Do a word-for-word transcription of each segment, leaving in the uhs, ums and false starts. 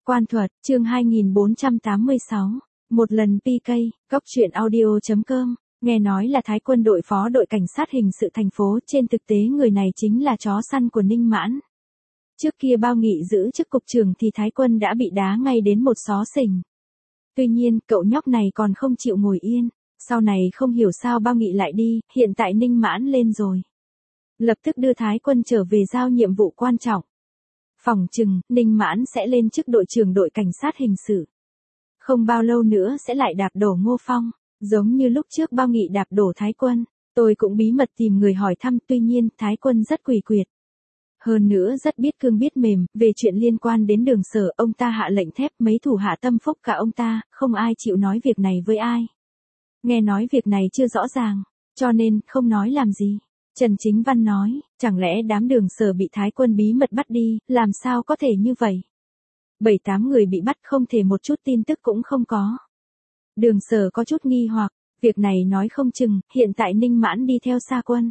Quan thuật, chương hai nghìn bốn trăm tám mươi sáu. Một lần pê ca, góc truyện audio chấm com, nghe nói là Thái Quân đội phó đội cảnh sát hình sự thành phố, trên thực tế người này chính là chó săn của Ninh Mãn. Trước kia Bao Nghị giữ chức cục trưởng thì Thái Quân đã bị đá ngay đến một xó xỉnh. Tuy nhiên, cậu nhóc này còn không chịu ngồi yên, sau này không hiểu sao Bao Nghị lại đi, hiện tại Ninh Mãn lên rồi. Lập tức đưa Thái Quân trở về giao nhiệm vụ quan trọng. Phỏng chừng, Ninh Mãn sẽ lên chức đội trưởng đội cảnh sát hình sự. Không bao lâu nữa sẽ lại đạp đổ Ngô Phong, giống như lúc trước Bao Nghị đạp đổ Thái Quân. Tôi cũng bí mật tìm người hỏi thăm, tuy nhiên Thái Quân rất quỷ quyệt. Hơn nữa rất biết cương biết mềm, về chuyện liên quan đến Đường Sở ông ta hạ lệnh thép, mấy thủ hạ tâm phúc cả ông ta, không ai chịu nói việc này với ai. Nghe nói việc này chưa rõ ràng, cho nên không nói làm gì. Trần Chính Văn nói, chẳng lẽ đám Đường Sở bị Thái Quân bí mật bắt đi, làm sao có thể như vậy? Bảy tám người bị bắt không thể một chút tin tức cũng không có. Đường Sở có chút nghi hoặc, việc này nói không chừng, hiện tại Ninh Mãn đi theo Sa Quân.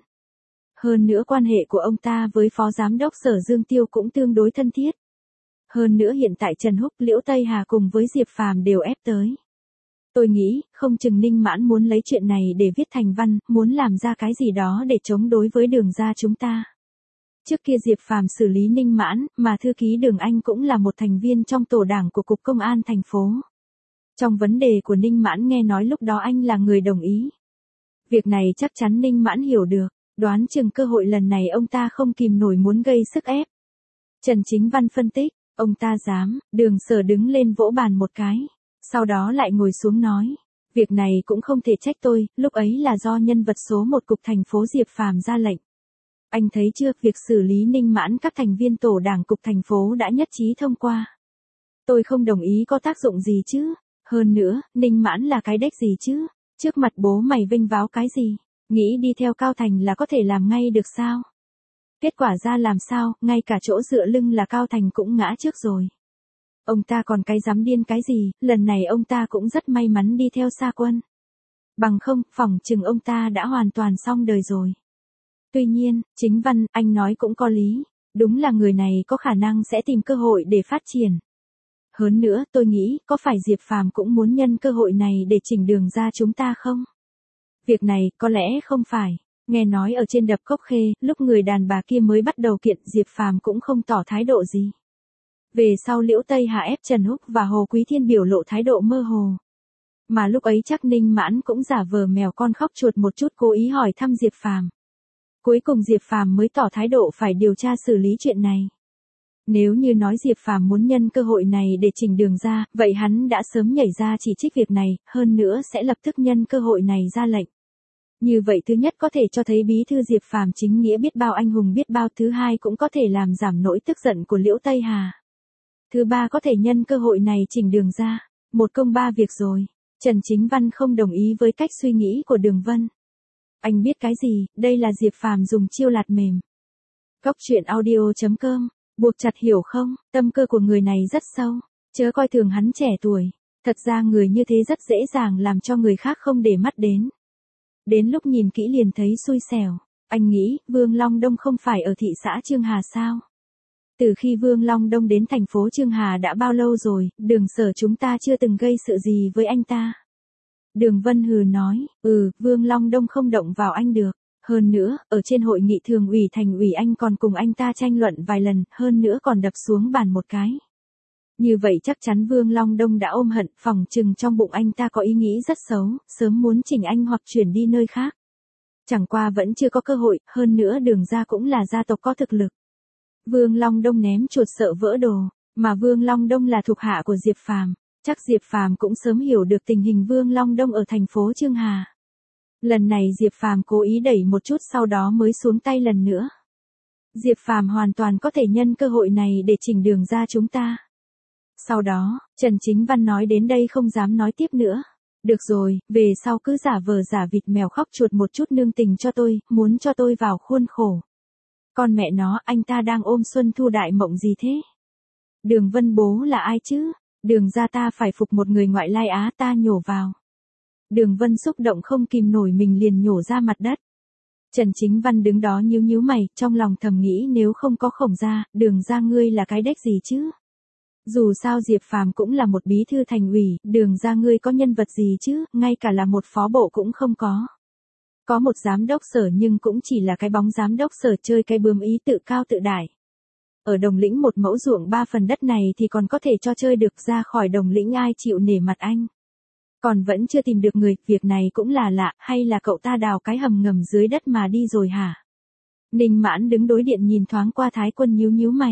Hơn nữa quan hệ của ông ta với Phó Giám đốc Sở Dương Tiêu cũng tương đối thân thiết. Hơn nữa hiện tại Trần Húc, Liễu Tây Hà cùng với Diệp Phàm đều ép tới. Tôi nghĩ, không chừng Ninh Mãn muốn lấy chuyện này để viết thành văn, muốn làm ra cái gì đó để chống đối với Đường gia chúng ta. Trước kia Diệp Phàm xử lý Ninh Mãn, mà thư ký Đường Anh cũng là một thành viên trong tổ đảng của Cục Công an thành phố. Trong vấn đề của Ninh Mãn nghe nói lúc đó anh là người đồng ý. Việc này chắc chắn Ninh Mãn hiểu được, đoán chừng cơ hội lần này ông ta không kìm nổi muốn gây sức ép. Trần Chính Văn phân tích, ông ta dám, Đường Sở đứng lên vỗ bàn một cái. Sau đó lại ngồi xuống nói, việc này cũng không thể trách tôi, lúc ấy là do nhân vật số một cục thành phố Diệp Phàm ra lệnh. Anh thấy chưa, việc xử lý Ninh Mãn các thành viên tổ đảng cục thành phố đã nhất trí thông qua. Tôi không đồng ý có tác dụng gì chứ, hơn nữa, Ninh Mãn là cái đếch gì chứ, trước mặt bố mày vênh váo cái gì, nghĩ đi theo Cao Thành là có thể làm ngay được sao? Kết quả ra làm sao, ngay cả chỗ dựa lưng là Cao Thành cũng ngã trước rồi. Ông ta còn cái dám điên cái gì, lần này ông ta cũng rất may mắn đi theo Sa Quân. Bằng không, phỏng chừng ông ta đã hoàn toàn xong đời rồi. Tuy nhiên, Chính Văn, anh nói cũng có lý, đúng là người này có khả năng sẽ tìm cơ hội để phát triển. Hơn nữa, tôi nghĩ, có phải Diệp Phàm cũng muốn nhân cơ hội này để chỉnh Đường ra chúng ta không? Việc này, có lẽ không phải. Nghe nói ở trên đập Cốc Khê, lúc người đàn bà kia mới bắt đầu kiện, Diệp Phàm cũng không tỏ thái độ gì. Về sau Liễu Tây Hà ép Trần Húc và Hồ Quý Thiên biểu lộ thái độ mơ hồ. Mà lúc ấy chắc Ninh Mãn cũng giả vờ mèo con khóc chuột một chút, cố ý hỏi thăm Diệp Phàm. Cuối cùng Diệp Phàm mới tỏ thái độ phải điều tra xử lý chuyện này. Nếu như nói Diệp Phàm muốn nhân cơ hội này để chỉnh Đường ra, vậy hắn đã sớm nhảy ra chỉ trích việc này, hơn nữa sẽ lập tức nhân cơ hội này ra lệnh. Như vậy thứ nhất có thể cho thấy bí thư Diệp Phàm chính nghĩa biết bao, anh hùng biết bao, thứ hai cũng có thể làm giảm nỗi tức giận của Liễu Tây Hà. Thứ ba có thể nhân cơ hội này chỉnh Đường ra, một công ba việc rồi. Trần Chính Văn không đồng ý với cách suy nghĩ của Đường Vân. Anh biết cái gì, đây là Diệp Phàm dùng chiêu lạt mềm. Góc truyện audio chấm com, buộc chặt hiểu không, tâm cơ của người này rất sâu, chớ coi thường hắn trẻ tuổi. Thật ra người như thế rất dễ dàng làm cho người khác không để mắt đến. Đến lúc nhìn kỹ liền thấy xui xẻo. Anh nghĩ, Vương Long Đông không phải ở thị xã Chương Hà sao? Từ khi Vương Long Đông đến thành phố Chương Hà đã bao lâu rồi, Đường Sở chúng ta chưa từng gây sự gì với anh ta. Đường Vân hừ nói, ừ, Vương Long Đông không động vào anh được. Hơn nữa, ở trên hội nghị thường ủy thành ủy anh còn cùng anh ta tranh luận vài lần, hơn nữa còn đập xuống bàn một cái. Như vậy chắc chắn Vương Long Đông đã ôm hận, phỏng chừng trong bụng anh ta có ý nghĩ rất xấu, sớm muốn chỉnh anh hoặc chuyển đi nơi khác. Chẳng qua vẫn chưa có cơ hội, hơn nữa Đường gia cũng là gia tộc có thực lực. Vương Long Đông ném chuột sợ vỡ đồ, mà Vương Long Đông là thuộc hạ của Diệp Phàm, chắc Diệp Phàm cũng sớm hiểu được tình hình Vương Long Đông ở thành phố Chương Hà. Lần này Diệp Phàm cố ý đẩy một chút sau đó mới xuống tay lần nữa. Diệp Phàm hoàn toàn có thể nhân cơ hội này để chỉnh Đường ra chúng ta. Sau đó, Trần Chính Văn nói đến đây không dám nói tiếp nữa. Được rồi, về sau cứ giả vờ giả vịt mèo khóc chuột một chút nương tình cho tôi, muốn cho tôi vào khuôn khổ. Con mẹ nó, anh ta đang ôm Xuân Thu đại mộng gì thế? Đường Vân bố là ai chứ? Đường ra ta phải phục một người ngoại lai Á, ta nhổ vào. Đường Vân xúc động không kìm nổi mình liền nhổ ra mặt đất. Trần Chính Văn đứng đó nhíu nhíu mày, trong lòng thầm nghĩ nếu không có Khổng gia, Đường ra ngươi là cái đếch gì chứ? Dù sao Diệp Phàm cũng là một bí thư thành ủy, Đường ra ngươi có nhân vật gì chứ, ngay cả là một phó bộ cũng không có. Có một giám đốc sở nhưng cũng chỉ là cái bóng giám đốc sở chơi cái bướm ý tự cao tự đại. Ở Đồng Lĩnh một mẫu ruộng ba phần đất này thì còn có thể cho chơi được, ra khỏi Đồng Lĩnh ai chịu nể mặt anh. Còn vẫn chưa tìm được người, việc này cũng là lạ, hay là cậu ta đào cái hầm ngầm dưới đất mà đi rồi hả? Ninh Mãn đứng đối điện nhìn thoáng qua Thái Quân nhíu nhíu mày.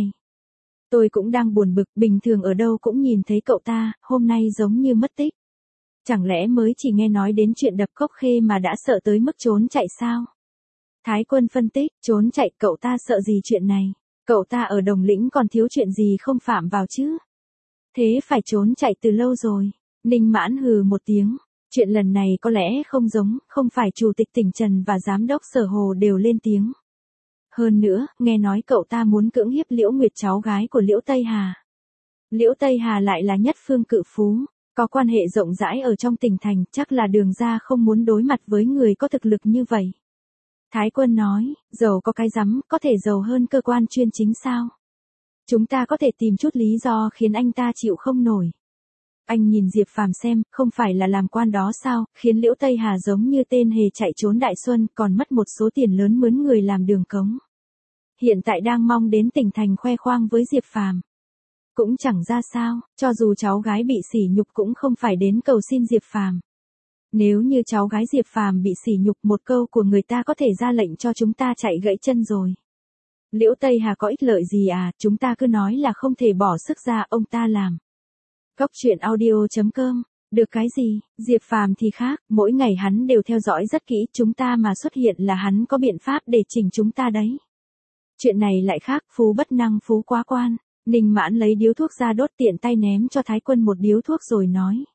Tôi cũng đang buồn bực, bình thường ở đâu cũng nhìn thấy cậu ta, hôm nay giống như mất tích. Chẳng lẽ mới chỉ nghe nói đến chuyện đập Cốc Khê mà đã sợ tới mức trốn chạy sao? Thái Quân phân tích, trốn chạy, cậu ta sợ gì chuyện này? Cậu ta ở Đồng Lĩnh còn thiếu chuyện gì không phạm vào chứ? Thế phải trốn chạy từ lâu rồi. Ninh Mãn hừ một tiếng. Chuyện lần này có lẽ không giống, không phải chủ tịch tỉnh Trần và giám đốc sở Hồ đều lên tiếng. Hơn nữa, nghe nói cậu ta muốn cưỡng hiếp Liễu Nguyệt cháu gái của Liễu Tây Hà. Liễu Tây Hà lại là nhất phương cự phú, có quan hệ rộng rãi ở trong tỉnh thành, chắc là Đường ra không muốn đối mặt với người có thực lực như vậy. Thái Quân nói, giàu có cái rắm, có thể giàu hơn cơ quan chuyên chính sao? Chúng ta có thể tìm chút lý do khiến anh ta chịu không nổi. Anh nhìn Diệp Phàm xem, không phải là làm quan đó sao, khiến Liễu Tây Hà giống như tên hề chạy trốn Đại Xuân, còn mất một số tiền lớn mướn người làm đường cống. Hiện tại đang mong đến tỉnh thành khoe khoang với Diệp Phàm. Cũng chẳng ra sao, cho dù cháu gái bị sỉ nhục cũng không phải đến cầu xin Diệp Phàm. Nếu như cháu gái Diệp Phàm bị sỉ nhục, một câu của người ta có thể ra lệnh cho chúng ta chạy gãy chân rồi. Liễu Tây Hà có ích lợi gì à, chúng ta cứ nói là không thể bỏ sức ra, ông ta làm. Góc truyện audio chấm com, được cái gì, Diệp Phàm thì khác, mỗi ngày hắn đều theo dõi rất kỹ, chúng ta mà xuất hiện là hắn có biện pháp để chỉnh chúng ta đấy. Chuyện này lại khác, phú bất năng phú quá quan. Ninh Mãn lấy điếu thuốc ra đốt, tiện tay ném cho Thái Quân một điếu thuốc rồi nói.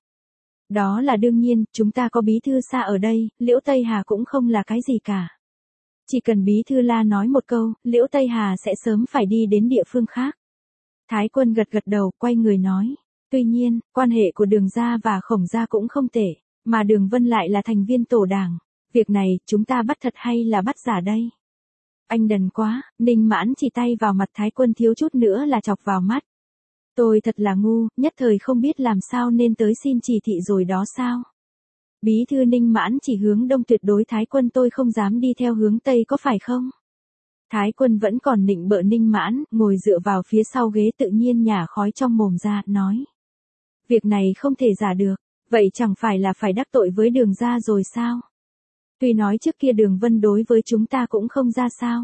Đó là đương nhiên, chúng ta có bí thư xa ở đây, Liễu Tây Hà cũng không là cái gì cả. Chỉ cần bí thư La nói một câu, Liễu Tây Hà sẽ sớm phải đi đến địa phương khác. Thái Quân gật gật đầu, quay người nói. Tuy nhiên, quan hệ của Đường gia và Khổng gia cũng không tệ, mà Đường Vân lại là thành viên tổ đảng. Việc này, chúng ta bắt thật hay là bắt giả đây? Anh đần quá, Ninh Mãn chỉ tay vào mặt Thái Quân thiếu chút nữa là chọc vào mắt. Tôi thật là ngu, nhất thời không biết làm sao nên tới xin chỉ thị rồi đó sao? Bí thư Ninh Mãn chỉ hướng đông, tuyệt đối Thái Quân tôi không dám đi theo hướng tây, có phải không? Thái Quân vẫn còn nịnh bợ Ninh Mãn, ngồi dựa vào phía sau ghế tự nhiên nhả khói trong mồm ra, nói. Việc này không thể giả được, vậy chẳng phải là phải đắc tội với Đường gia rồi sao? Tuy nói trước kia Đường Vân đối với chúng ta cũng không ra sao.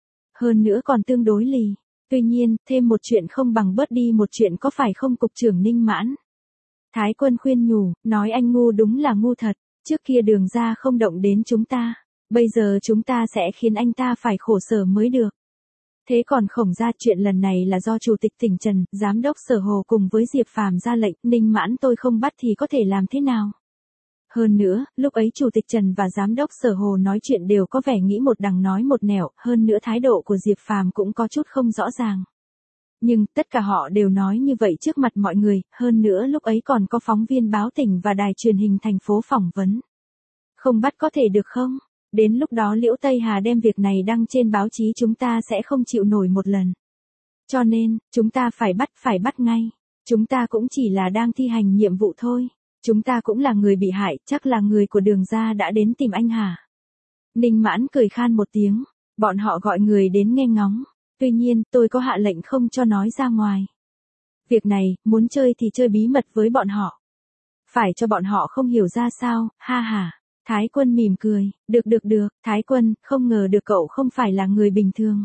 Hơn nữa còn tương đối lì. Tuy nhiên, thêm một chuyện không bằng bớt đi một chuyện, có phải không cục trưởng Ninh Mãn? Thái Quân khuyên nhủ, nói anh ngu đúng là ngu thật. Trước kia Đường gia không động đến chúng ta. Bây giờ chúng ta sẽ khiến anh ta phải khổ sở mới được. Thế còn Khổng gia, chuyện lần này là do Chủ tịch tỉnh Trần, Giám đốc Sở Hồ cùng với Diệp Phàm ra lệnh, Ninh Mãn tôi không bắt thì có thể làm thế nào? Hơn nữa, lúc ấy Chủ tịch Trần và Giám đốc Sở Hồ nói chuyện đều có vẻ nghĩ một đằng nói một nẻo, hơn nữa thái độ của Diệp Phàm cũng có chút không rõ ràng. Nhưng, tất cả họ đều nói như vậy trước mặt mọi người, hơn nữa lúc ấy còn có phóng viên báo tỉnh và đài truyền hình thành phố phỏng vấn. Không bắt có thể được không? Đến lúc đó Liễu Tây Hà đem việc này đăng trên báo chí, chúng ta sẽ không chịu nổi một lần. Cho nên, chúng ta phải bắt, phải bắt ngay. Chúng ta cũng chỉ là đang thi hành nhiệm vụ thôi. Chúng ta cũng là người bị hại, chắc là người của Đường gia đã đến tìm anh hả? Ninh Mãn cười khan một tiếng, bọn họ gọi người đến nghe ngóng. Tuy nhiên, tôi có hạ lệnh không cho nói ra ngoài. Việc này, muốn chơi thì chơi bí mật với bọn họ. Phải cho bọn họ không hiểu ra sao, ha ha. Thái Quân mỉm cười, được được được, Thái Quân, không ngờ được cậu không phải là người bình thường.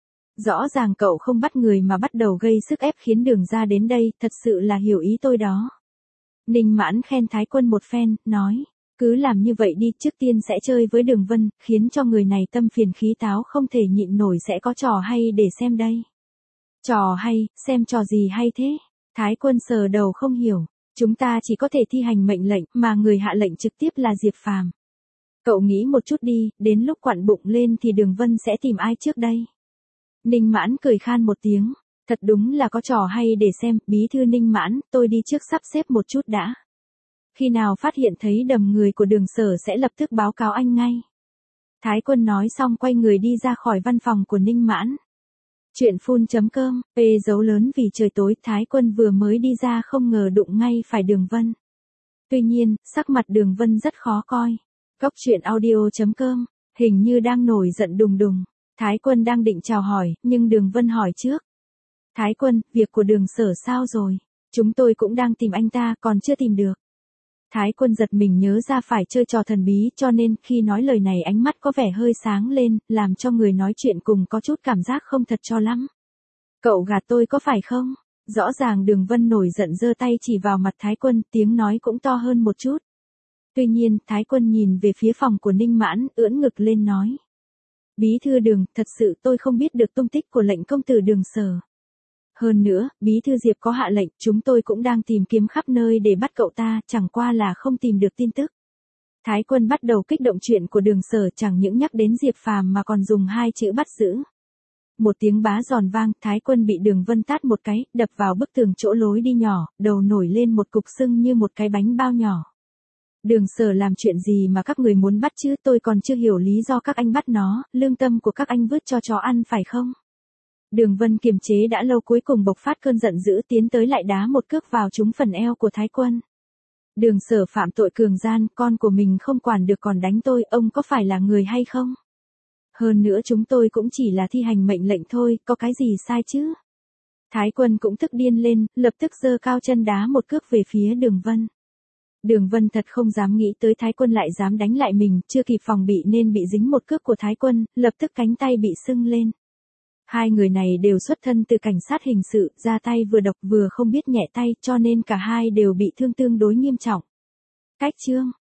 Rõ ràng cậu không bắt người mà bắt đầu gây sức ép khiến Đường gia đến đây, thật sự là hiểu ý tôi đó. Ninh Mãn khen Thái Quân một phen, nói, cứ làm như vậy đi, trước tiên sẽ chơi với Đường Vân, khiến cho người này tâm phiền khí táo không thể nhịn nổi, sẽ có trò hay để xem đây. Trò hay, xem trò gì hay thế? Thái Quân sờ đầu không hiểu, chúng ta chỉ có thể thi hành mệnh lệnh, mà người hạ lệnh trực tiếp là Diệp Phàm. Cậu nghĩ một chút đi, đến lúc quặn bụng lên thì Đường Vân sẽ tìm ai trước đây? Ninh Mãn cười khan một tiếng. Thật đúng là có trò hay để xem, bí thư Ninh Mãn, tôi đi trước sắp xếp một chút đã. Khi nào phát hiện thấy đầm người của Đường Sở sẽ lập tức báo cáo anh ngay. Thái Quân nói xong quay người đi ra khỏi văn phòng của Ninh Mãn. Chuyện phun chấm cơm, P dấu lớn vì trời tối, Thái Quân vừa mới đi ra không ngờ đụng ngay phải Đường Vân. Tuy nhiên, sắc mặt Đường Vân rất khó coi. Cốc truyện audio chấm com, hình như đang nổi giận đùng đùng. Thái Quân đang định chào hỏi, nhưng Đường Vân hỏi trước. Thái Quân, việc của Đường Sở sao rồi? Chúng tôi cũng đang tìm anh ta, còn chưa tìm được. Thái Quân giật mình nhớ ra phải chơi trò thần bí, cho nên khi nói lời này ánh mắt có vẻ hơi sáng lên, làm cho người nói chuyện cùng có chút cảm giác không thật cho lắm. Cậu gạt tôi có phải không? Rõ ràng Đường Vân nổi giận giơ tay chỉ vào mặt Thái Quân, tiếng nói cũng to hơn một chút. Tuy nhiên, Thái Quân nhìn về phía phòng của Ninh Mãn, ưỡn ngực lên nói. Bí thư Đường, thật sự tôi không biết được tung tích của lệnh công tử Đường Sở. Hơn nữa, Bí thư Diệp có hạ lệnh, chúng tôi cũng đang tìm kiếm khắp nơi để bắt cậu ta, chẳng qua là không tìm được tin tức. Thái Quân bắt đầu kích động chuyện của Đường Sở, chẳng những nhắc đến Diệp Phàm mà còn dùng hai chữ bắt giữ. Một tiếng bá giòn vang, Thái Quân bị Đường Vân tát một cái, đập vào bức tường chỗ lối đi nhỏ, đầu nổi lên một cục sưng như một cái bánh bao nhỏ. Đường Sở làm chuyện gì mà các người muốn bắt chứ, tôi còn chưa hiểu lý do các anh bắt nó, lương tâm của các anh vứt cho chó ăn phải không? Đường Vân kiềm chế đã lâu cuối cùng bộc phát cơn giận dữ, tiến tới lại đá một cước vào trúng phần eo của Thái Quân. Đường Sở phạm tội cường gian, con của mình không quản được còn đánh tôi, ông có phải là người hay không? Hơn nữa chúng tôi cũng chỉ là thi hành mệnh lệnh thôi, có cái gì sai chứ? Thái Quân cũng tức điên lên, lập tức giơ cao chân đá một cước về phía Đường Vân. Đường Vân thật không dám nghĩ tới Thái Quân lại dám đánh lại mình, chưa kịp phòng bị nên bị dính một cước của Thái Quân, lập tức cánh tay bị sưng lên. Hai người này đều xuất thân từ cảnh sát hình sự, ra tay vừa độc vừa không biết nhẹ tay, cho nên cả hai đều bị thương tương đối nghiêm trọng. Cách chương